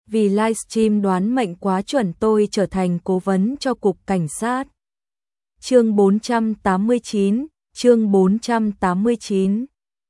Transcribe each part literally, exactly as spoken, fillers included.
vì livestream đoán mệnh quá chuẩn tôi trở thành cố vấn cho cục cảnh sát. Chương bốn trăm tám mươi chín, chương bốn trăm tám mươi chín.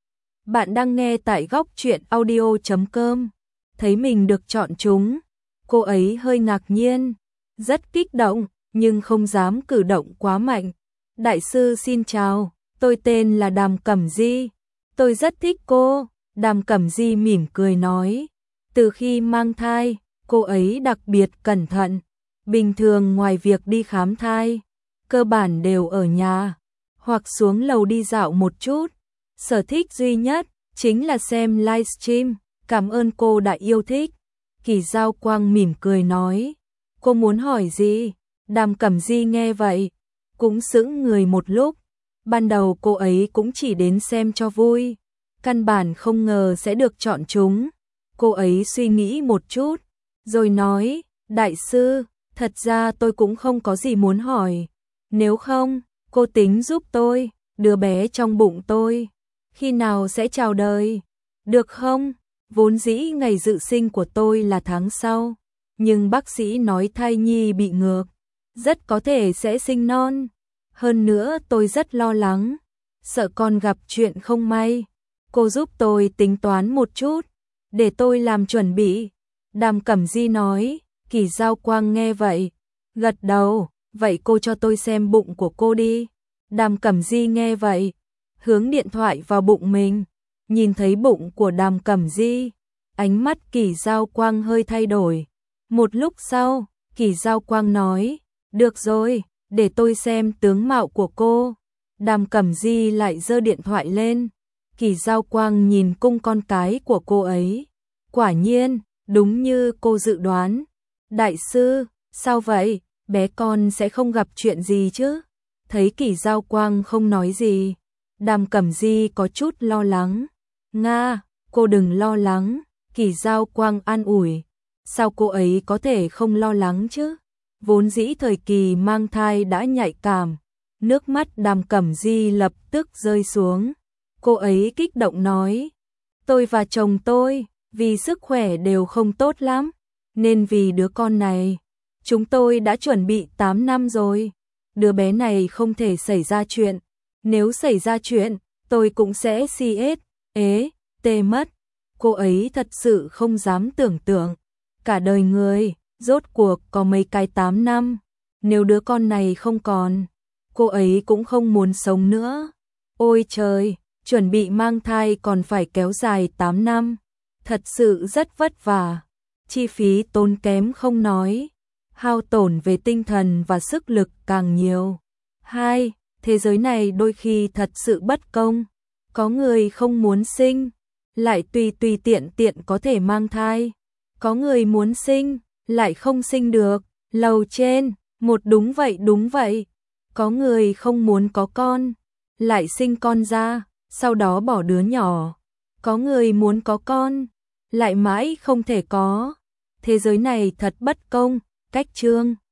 Bạn đang nghe tại góc truyện audio chấm com. Thấy mình được chọn trúng, cô ấy hơi ngạc nhiên, rất kích động, nhưng không dám cử động quá mạnh. Đại sư xin chào, tôi tên là Đàm Cẩm Di. Tôi rất thích cô, Đàm Cẩm Di mỉm cười nói. Từ khi mang thai, cô ấy đặc biệt cẩn thận. Bình thường ngoài việc đi khám thai, cơ bản đều ở nhà, hoặc xuống lầu đi dạo một chút. Sở thích duy nhất chính là xem livestream. Cảm ơn cô đã yêu thích. Kỳ Giao Quang mỉm cười nói. Cô muốn hỏi gì? Đàm Cẩm Di nghe vậy, cũng sững người một lúc. Ban đầu cô ấy cũng chỉ đến xem cho vui, căn bản không ngờ sẽ được chọn trúng. Cô ấy suy nghĩ một chút, rồi nói, đại sư, thật ra tôi cũng không có gì muốn hỏi. Nếu không, cô tính giúp tôi, đứa bé trong bụng tôi, khi nào sẽ chào đời, được không? Vốn dĩ ngày dự sinh của tôi là tháng sau, nhưng bác sĩ nói thai nhi bị ngược, rất có thể sẽ sinh non. Hơn nữa tôi rất lo lắng, sợ con gặp chuyện không may. Cô giúp tôi tính toán một chút, để tôi làm chuẩn bị. Đàm Cẩm Di nói. Kỳ Giao Quang nghe vậy, gật đầu, vậy cô cho tôi xem bụng của cô đi. Đàm Cẩm Di nghe vậy, hướng điện thoại vào bụng mình, nhìn thấy bụng của Đàm Cẩm Di, ánh mắt Kỳ Giao Quang hơi thay đổi. Một lúc sau, Kỳ Giao Quang nói, được rồi, để tôi xem tướng mạo của cô. Đàm Cẩm Di lại giơ điện thoại lên. Kỳ Giao Quang nhìn cung con cái của cô ấy. Quả nhiên, đúng như cô dự đoán. Đại sư, sao vậy? Bé con sẽ không gặp chuyện gì chứ? Thấy Kỳ Giao Quang không nói gì, Đàm Cẩm Di có chút lo lắng. Nga, cô đừng lo lắng. Kỳ Giao Quang an ủi. Sao cô ấy có thể không lo lắng chứ? Vốn dĩ thời kỳ mang thai đã nhạy cảm. Nước mắt Đàm Cẩm Di lập tức rơi xuống. Cô ấy kích động nói, tôi và chồng tôi, vì sức khỏe đều không tốt lắm, nên vì đứa con này, chúng tôi đã chuẩn bị tám năm rồi. Đứa bé này không thể xảy ra chuyện. Nếu xảy ra chuyện, tôi cũng sẽ si ết, ế, tê mất. Cô ấy thật sự không dám tưởng tượng. Cả đời người, rốt cuộc có mấy cái tám năm. Nếu đứa con này không còn, cô ấy cũng không muốn sống nữa. Ôi trời, chuẩn bị mang thai còn phải kéo dài tám năm. Thật sự rất vất vả. Chi phí tốn kém không nói, hao tổn về tinh thần và sức lực càng nhiều. Hai, thế giới này đôi khi thật sự bất công. Có người không muốn sinh, lại tùy tùy tiện tiện có thể mang thai. Có người muốn sinh, lại không sinh được. Lầu trên, một đúng vậy đúng vậy. Có người không muốn có con, lại sinh con ra, sau đó bỏ đứa nhỏ. Có người muốn có con, lại mãi không thể có. Thế giới này thật bất công. Cách chương